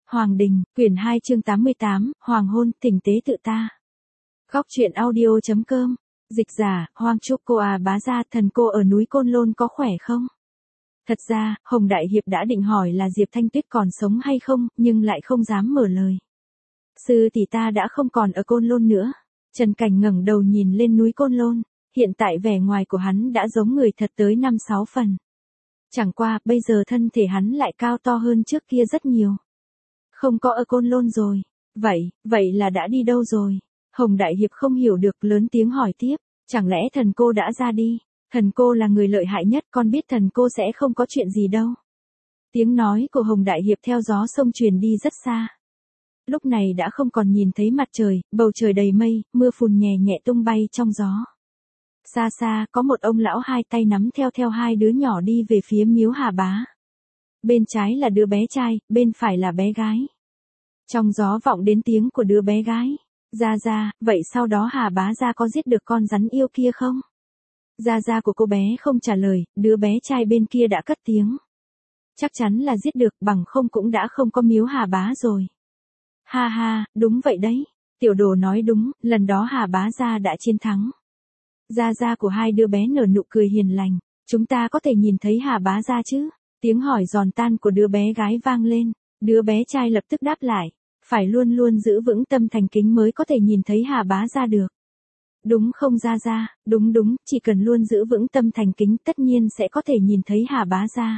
Hoàng Đình, quyển 2 chương 88, Hoàng hôn, tình tế tự ta. Góc truyện audio.com, dịch giả, Hoang Trúc cô à bá gia, thần cô ở núi Côn Lôn có khỏe không? Thật ra, Hồng Đại Hiệp đã định hỏi là Diệp Thanh Tuyết còn sống hay không, nhưng lại không dám mở lời. Sư tỷ ta đã không còn ở Côn Lôn nữa. Trần Cảnh ngẩng đầu nhìn lên núi Côn Lôn, hiện tại vẻ ngoài của hắn đã giống người thật tới 5-6 phần. Chẳng qua, bây giờ thân thể hắn lại cao to hơn trước kia rất nhiều. Không có ở Côn Lôn rồi. Vậy là đã đi đâu rồi? Hồng Đại Hiệp không hiểu được, lớn tiếng hỏi tiếp. Chẳng lẽ thần cô đã ra đi? Thần cô là người lợi hại nhất, con biết thần cô sẽ không có chuyện gì đâu. Tiếng nói của Hồng Đại Hiệp theo gió sông truyền đi rất xa. Lúc này đã không còn nhìn thấy mặt trời, bầu trời đầy mây, mưa phùn nhẹ nhẹ tung bay trong gió. Xa xa, có một ông lão hai tay nắm theo hai đứa nhỏ đi về phía miếu Hà Bá. Bên trái là đứa bé trai, bên phải là bé gái. Trong gió vọng đến tiếng của đứa bé gái. Ra, vậy sau đó Hà Bá gia có giết được con rắn yêu kia không? Gia của cô bé không trả lời, đứa bé trai bên kia đã cất tiếng. Chắc chắn là giết được, bằng không cũng đã không có miếu Hà Bá rồi. Ha, đúng vậy đấy. Tiểu đồ nói đúng, lần đó Hà Bá gia đã chiến thắng. Gia của hai đứa bé nở nụ cười hiền lành. Chúng ta có thể nhìn thấy Hà Bá gia chứ? Tiếng hỏi giòn tan của đứa bé gái vang lên. Đứa bé trai lập tức đáp lại. Phải luôn luôn giữ vững tâm thành kính mới có thể nhìn thấy Hà Bá gia được. Đúng không Gia? Đúng, chỉ cần luôn giữ vững tâm thành kính tất nhiên sẽ có thể nhìn thấy Hà Bá gia.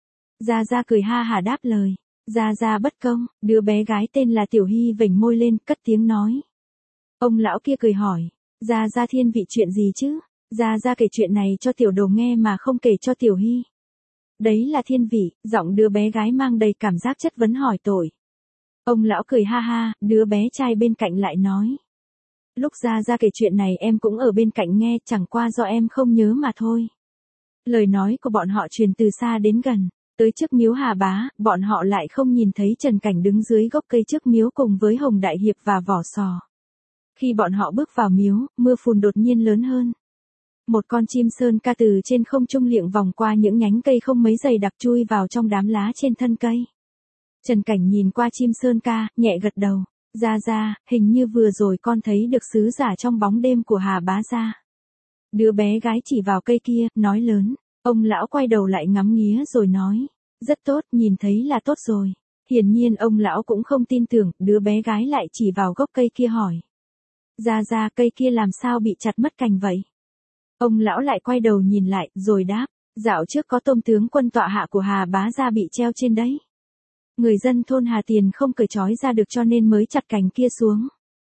Gia cười ha hả đáp lời. Gia bất công, đứa bé gái tên là Tiểu Hy vểnh môi lên, cất tiếng nói. Ông lão kia cười hỏi. Gia thiên vị chuyện gì chứ? Gia kể chuyện này cho tiểu đồ nghe mà không kể cho Tiểu Hy. Đấy là thiên vị, giọng đứa bé gái mang đầy cảm giác chất vấn hỏi tội. Ông lão cười ha, đứa bé trai bên cạnh lại nói. Lúc Gia kể chuyện này em cũng ở bên cạnh nghe, chẳng qua do em không nhớ mà thôi. Lời nói của bọn họ truyền từ xa đến gần, tới trước miếu Hà Bá, bọn họ lại không nhìn thấy Trần Cảnh đứng dưới gốc cây trước miếu cùng với Hồng Đại Hiệp và Vỏ Sò. Khi bọn họ bước vào miếu, mưa phùn đột nhiên lớn hơn. Một con chim sơn ca từ trên không trung liệng vòng qua những nhánh cây không mấy dày đặc chui vào trong đám lá trên thân cây. Trần Cảnh nhìn qua chim sơn ca, nhẹ gật đầu. Gia, hình như vừa rồi con thấy được sứ giả trong bóng đêm của Hà Bá gia. Đứa bé gái chỉ vào cây kia, nói lớn. Ông lão quay đầu lại ngắm nghía rồi nói. Rất tốt, nhìn thấy là tốt rồi. Hiển nhiên ông lão cũng không tin tưởng, đứa bé gái lại chỉ vào gốc cây kia hỏi. Gia, cây kia làm sao bị chặt mất cành vậy? Ông lão lại quay đầu nhìn lại, rồi đáp. Dạo trước có tôm tướng quân tọa hạ của Hà Bá gia bị treo trên đấy. Người dân thôn Hà Tiền không cởi trói ra được cho nên mới chặt cành kia xuống.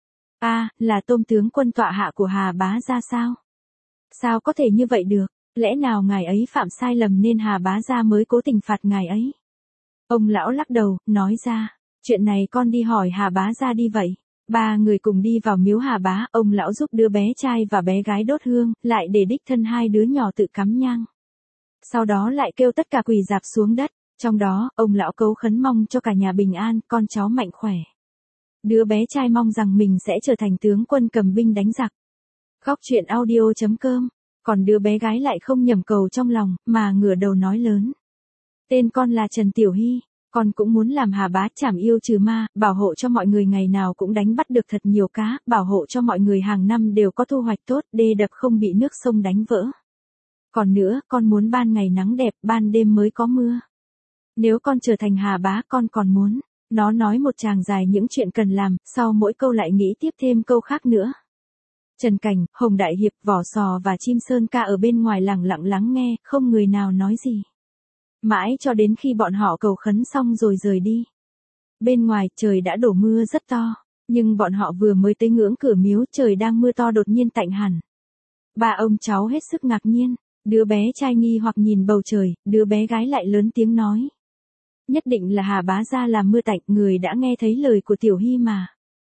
Là tôm tướng quân tọa hạ của Hà Bá gia sao? Sao có thể như vậy được? Lẽ nào ngài ấy phạm sai lầm nên Hà Bá gia mới cố tình phạt ngài ấy? Ông lão lắc đầu, nói ra. Chuyện này con đi hỏi Hà Bá gia đi vậy. Ba người cùng đi vào miếu Hà Bá, ông lão giúp đứa bé trai và bé gái đốt hương, lại để đích thân hai đứa nhỏ tự cắm nhang. Sau đó lại kêu tất cả quỳ rạp xuống đất, trong đó, ông lão cấu khấn mong cho cả nhà bình an, con cháu mạnh khỏe. Đứa bé trai mong rằng mình sẽ trở thành tướng quân cầm binh đánh giặc. Góc truyện audio.com, còn đứa bé gái lại không nhầm cầu trong lòng, mà ngửa đầu nói lớn. Tên con là Trần Tiểu Hy. Con cũng muốn làm Hà Bá trảm yêu trừ ma, bảo hộ cho mọi người ngày nào cũng đánh bắt được thật nhiều cá, bảo hộ cho mọi người hàng năm đều có thu hoạch tốt, đê đập không bị nước sông đánh vỡ. Còn nữa, con muốn ban ngày nắng đẹp, ban đêm mới có mưa. Nếu con trở thành Hà Bá, con còn muốn. Nó nói một tràng dài những chuyện cần làm, sau mỗi câu lại nghĩ tiếp thêm câu khác nữa. Trần Cảnh, Hồng Đại Hiệp, Vỏ Sò và chim sơn ca ở bên ngoài lặng lặng lắng nghe, không người nào nói gì. Mãi cho đến khi bọn họ cầu khấn xong rồi rời đi. Bên ngoài trời đã đổ mưa rất to, nhưng bọn họ vừa mới tới ngưỡng cửa miếu trời đang mưa to đột nhiên tạnh hẳn. Ba ông cháu hết sức ngạc nhiên, đứa bé trai nghi hoặc nhìn bầu trời, đứa bé gái lại lớn tiếng nói. Nhất định là Hà Bá gia làm mưa tạnh, người đã nghe thấy lời của Tiểu Hy mà.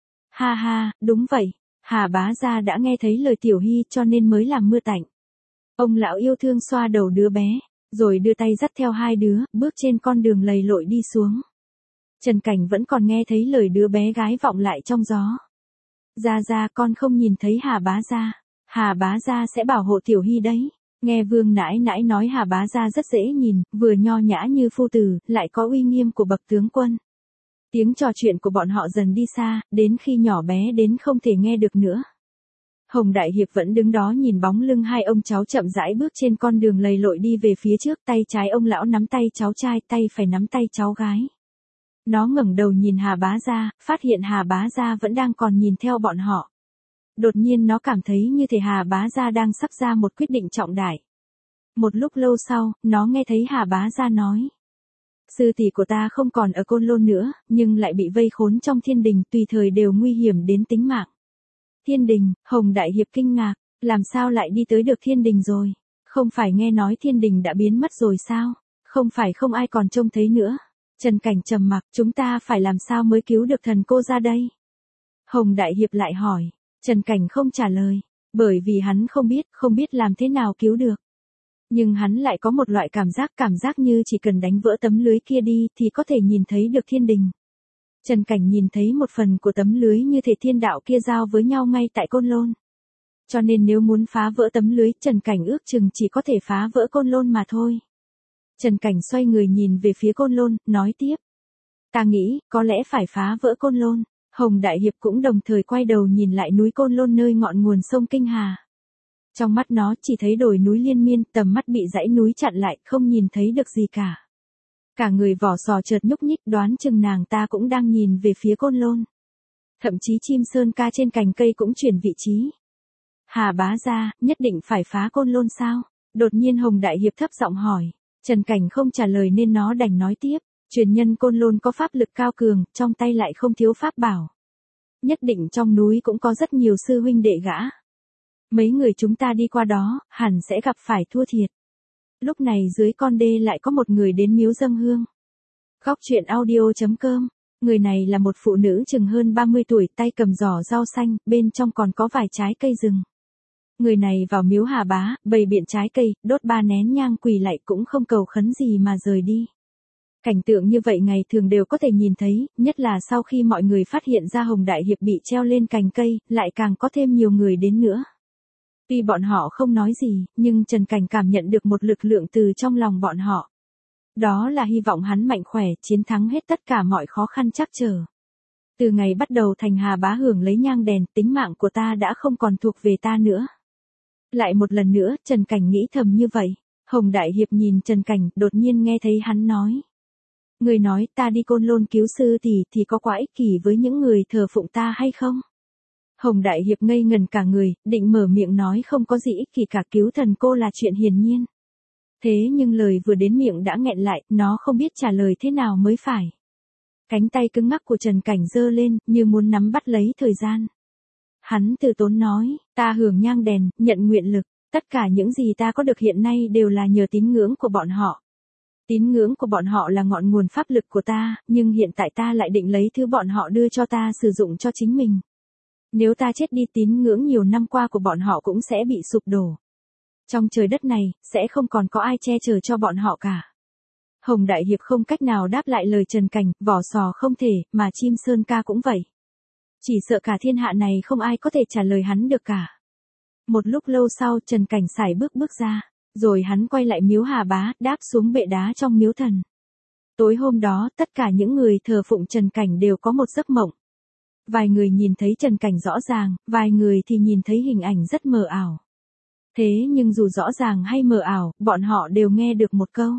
Ha, đúng vậy, Hà Bá gia đã nghe thấy lời Tiểu Hy cho nên mới làm mưa tạnh. Ông lão yêu thương xoa đầu đứa bé. Rồi đưa tay dắt theo hai đứa, bước trên con đường lầy lội đi xuống. Trần Cảnh vẫn còn nghe thấy lời đứa bé gái vọng lại trong gió. Gia, con không nhìn thấy Hà Bá gia. Hà Bá gia sẽ bảo hộ Tiểu Hy đấy. Nghe Vương nãi nãi nói Hà Bá gia rất dễ nhìn, vừa nho nhã như phu tử, lại có uy nghiêm của bậc tướng quân. Tiếng trò chuyện của bọn họ dần đi xa, đến khi nhỏ bé đến không thể nghe được nữa. Hồng Đại Hiệp vẫn đứng đó nhìn bóng lưng hai ông cháu chậm rãi bước trên con đường lầy lội đi về phía trước, tay trái ông lão nắm tay cháu trai, tay phải nắm tay cháu gái. Nó ngẩng đầu nhìn Hà Bá Gia, phát hiện Hà Bá Gia vẫn đang còn nhìn theo bọn họ. Đột nhiên nó cảm thấy như thể Hà Bá Gia đang sắp ra một quyết định trọng đại. Một lúc lâu sau, nó nghe thấy Hà Bá Gia nói. Sư tỷ của ta không còn ở Côn Lôn nữa, nhưng lại bị vây khốn trong thiên đình, tùy thời đều nguy hiểm đến tính mạng. Thiên đình, Hồng Đại Hiệp kinh ngạc, làm sao lại đi tới được thiên đình rồi? Không phải nghe nói thiên đình đã biến mất rồi sao? Không phải không ai còn trông thấy nữa. Trần Cảnh trầm mặc, chúng ta phải làm sao mới cứu được thần cô ra đây? Hồng Đại Hiệp lại hỏi, Trần Cảnh không trả lời, bởi vì hắn không biết làm thế nào cứu được. Nhưng hắn lại có một loại cảm giác như chỉ cần đánh vỡ tấm lưới kia đi thì có thể nhìn thấy được thiên đình. Trần Cảnh nhìn thấy một phần của tấm lưới như thể thiên đạo kia giao với nhau ngay tại Côn Lôn. Cho nên nếu muốn phá vỡ tấm lưới, Trần Cảnh ước chừng chỉ có thể phá vỡ Côn Lôn mà thôi. Trần Cảnh xoay người nhìn về phía Côn Lôn, nói tiếp. Ta nghĩ, có lẽ phải phá vỡ Côn Lôn. Hồng Đại Hiệp cũng đồng thời quay đầu nhìn lại núi Côn Lôn nơi ngọn nguồn sông Kinh Hà. Trong mắt nó chỉ thấy đồi núi liên miên, tầm mắt bị dãy núi chặn lại, không nhìn thấy được gì cả. Cả người vỏ sò chợt nhúc nhích, đoán chừng nàng ta cũng đang nhìn về phía Côn Lôn. Thậm chí chim sơn ca trên cành cây cũng chuyển vị trí. Hà Bá Gia, nhất định phải phá Côn Lôn sao? Đột nhiên Hồng Đại Hiệp thấp giọng hỏi. Trần Cảnh không trả lời nên nó đành nói tiếp. Truyền nhân Côn Lôn có pháp lực cao cường, trong tay lại không thiếu pháp bảo. Nhất định trong núi cũng có rất nhiều sư huynh đệ gã. Mấy người chúng ta đi qua đó, hẳn sẽ gặp phải thua thiệt. Lúc này dưới con đê lại có một người đến miếu dâng hương. Góc truyện audio.com. Người này là một phụ nữ chừng hơn 30 tuổi, tay cầm giỏ rau xanh, bên trong còn có vài trái cây rừng. Người này vào miếu Hà Bá, bày biện trái cây, đốt 3 nén nhang quỳ lạy, cũng không cầu khấn gì mà rời đi. Cảnh tượng như vậy ngày thường đều có thể nhìn thấy, nhất là sau khi mọi người phát hiện ra Hồng Đại Hiệp bị treo lên cành cây, lại càng có thêm nhiều người đến nữa. Tuy bọn họ không nói gì, nhưng Trần Cảnh cảm nhận được một lực lượng từ trong lòng bọn họ. Đó là hy vọng hắn mạnh khỏe, chiến thắng hết tất cả mọi khó khăn trắc trở. Từ ngày bắt đầu thành Hà Bá hưởng lấy nhang đèn, tính mạng của ta đã không còn thuộc về ta nữa. Lại một lần nữa, Trần Cảnh nghĩ thầm như vậy. Hồng Đại Hiệp nhìn Trần Cảnh, đột nhiên nghe thấy hắn nói. Người nói ta đi Côn Lôn cứu sư thì có quá ích kỷ với những người thờ phụng ta hay không? Hồng Đại Hiệp ngây ngần cả người, định mở miệng nói không có gì ích kỷ cả, cứu thần cô là chuyện hiển nhiên. Thế nhưng lời vừa đến miệng đã nghẹn lại, nó không biết trả lời thế nào mới phải. Cánh tay cứng ngắc của Trần Cảnh giơ lên, như muốn nắm bắt lấy thời gian. Hắn từ tốn nói, ta hưởng nhang đèn, nhận nguyện lực, tất cả những gì ta có được hiện nay đều là nhờ tín ngưỡng của bọn họ. Tín ngưỡng của bọn họ là ngọn nguồn pháp lực của ta, nhưng hiện tại ta lại định lấy thứ bọn họ đưa cho ta sử dụng cho chính mình. Nếu ta chết đi, tín ngưỡng nhiều năm qua của bọn họ cũng sẽ bị sụp đổ. Trong trời đất này, sẽ không còn có ai che chở cho bọn họ cả. Hồng Đại Hiệp không cách nào đáp lại lời Trần Cảnh, vỏ sò không thể, mà chim sơn ca cũng vậy. Chỉ sợ cả thiên hạ này không ai có thể trả lời hắn được cả. Một lúc lâu sau, Trần Cảnh sải bước ra, rồi hắn quay lại miếu Hà Bá, đáp xuống bệ đá trong miếu thần. Tối hôm đó, tất cả những người thờ phụng Trần Cảnh đều có một giấc mộng. Vài người nhìn thấy Trần Cảnh rõ ràng, vài người thì nhìn thấy hình ảnh rất mờ ảo. Thế nhưng dù rõ ràng hay mờ ảo, bọn họ đều nghe được một câu.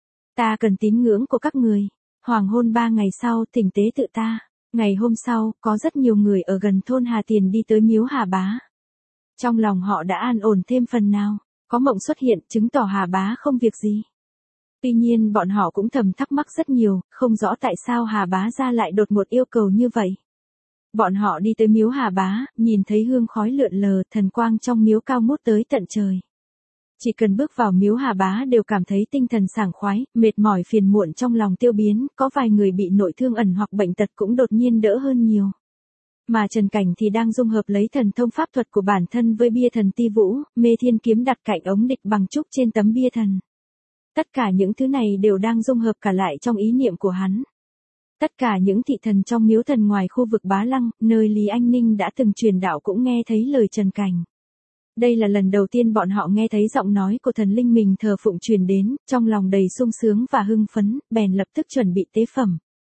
Ta cần tín ngưỡng của các người. Hoàng hôn 3 ngày sau, thỉnh tế tự ta. Ngày hôm sau, có rất nhiều người ở gần thôn Hà Tiền đi tới miếu Hà Bá. Trong lòng họ đã an ổn thêm phần nào. Có mộng xuất hiện, chứng tỏ Hà Bá không việc gì. Tuy nhiên bọn họ cũng thầm thắc mắc rất nhiều, không rõ tại sao Hà Bá ra lại đột ngột yêu cầu như vậy. Bọn họ đi tới miếu Hà Bá, nhìn thấy hương khói lượn lờ, thần quang trong miếu cao ngút tới tận trời. Chỉ cần bước vào miếu Hà Bá đều cảm thấy tinh thần sảng khoái, mệt mỏi phiền muộn trong lòng tiêu biến, có vài người bị nội thương ẩn hoặc bệnh tật cũng đột nhiên đỡ hơn nhiều. Mà Trần Cảnh thì đang dung hợp lấy thần thông pháp thuật của bản thân với bia thần Ti Vũ, Mê Thiên kiếm đặt cạnh ống địch bằng trúc trên tấm bia thần. Tất cả những thứ này đều đang dung hợp cả lại trong ý niệm của hắn. Tất cả những thị thần trong miếu thần ngoài khu vực Bá Lăng, nơi Lý Anh Ninh đã từng truyền đạo cũng nghe thấy lời Trần Cảnh. Đây là lần đầu tiên bọn họ nghe thấy giọng nói của thần linh mình thờ phụng truyền đến, trong lòng đầy sung sướng và hưng phấn, bèn lập tức chuẩn bị tế phẩm.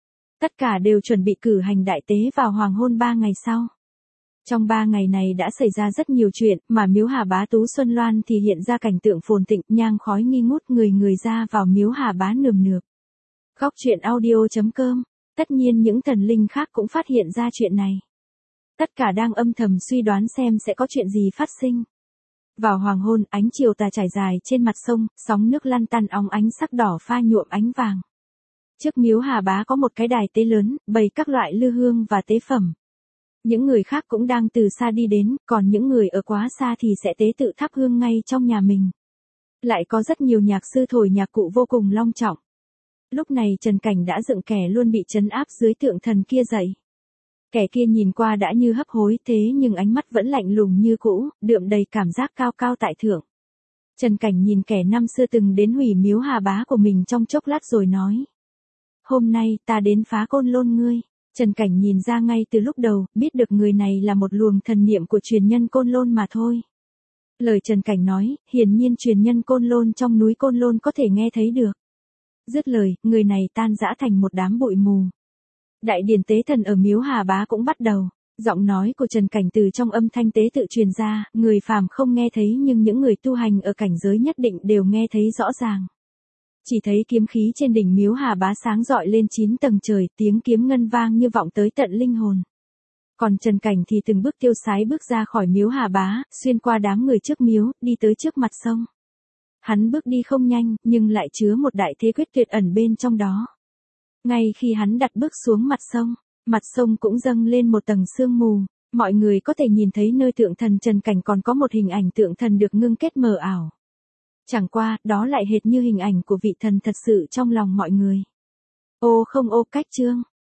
Tất cả đều chuẩn bị cử hành đại tế vào hoàng hôn 3 ngày sau. Trong 3 ngày này đã xảy ra rất nhiều chuyện, mà miếu Hà Bá Tú Xuân Loan thì hiện ra cảnh tượng phồn thịnh, nhang khói nghi ngút, người người ra vào miếu Hà Bá nườm nượp. Góc truyện audio.com. Tất nhiên những thần linh khác cũng phát hiện ra chuyện này. Tất cả đang âm thầm suy đoán xem sẽ có chuyện gì phát sinh. Vào hoàng hôn, ánh chiều tà trải dài trên mặt sông, sóng nước lăn tăn óng ánh sắc đỏ pha nhuộm ánh vàng. Trước miếu Hà Bá có một cái đài tế lớn, bày các loại lư hương và tế phẩm. Những người khác cũng đang từ xa đi đến, còn những người ở quá xa thì sẽ tế tự thắp hương ngay trong nhà mình. Lại có rất nhiều nhạc sư thổi nhạc cụ vô cùng long trọng. Lúc này Trần Cảnh đã dựng kẻ luôn bị trấn áp dưới tượng thần kia dậy. Kẻ kia nhìn qua đã như hấp hối thế nhưng ánh mắt vẫn lạnh lùng như cũ, đượm đầy cảm giác cao cao tại thượng. Trần Cảnh nhìn kẻ năm xưa từng đến hủy miếu Hà Bá của mình trong chốc lát rồi nói. Hôm nay ta đến phá Côn Lôn ngươi. Trần Cảnh nhìn ra ngay từ lúc đầu, biết được người này là một luồng thần niệm của truyền nhân Côn Lôn mà thôi. Lời Trần Cảnh nói, hiển nhiên truyền nhân Côn Lôn trong núi Côn Lôn có thể nghe thấy được. Dứt lời, người này tan rã thành một đám bụi mù. Đại điển tế thần ở miếu Hà Bá cũng bắt đầu. Giọng nói của Trần Cảnh từ trong âm thanh tế tự truyền ra, người phàm không nghe thấy nhưng những người tu hành ở cảnh giới nhất định đều nghe thấy rõ ràng. Chỉ thấy kiếm khí trên đỉnh miếu Hà Bá sáng rọi lên 9 tầng trời, tiếng kiếm ngân vang như vọng tới tận linh hồn. Còn Trần Cảnh thì từng bước tiêu sái bước ra khỏi miếu Hà Bá, xuyên qua đám người trước miếu, đi tới trước mặt sông. Hắn bước đi không nhanh, nhưng lại chứa một đại thế quyết tuyệt ẩn bên trong đó. Ngay khi hắn đặt bước xuống mặt sông cũng dâng lên một tầng sương mù. Mọi người có thể nhìn thấy nơi tượng thần Trần Cảnh còn có một hình ảnh tượng thần được ngưng kết mờ ảo. Chẳng qua, đó lại hệt như hình ảnh của vị thần thật sự trong lòng mọi người. Ô không ô cách chương.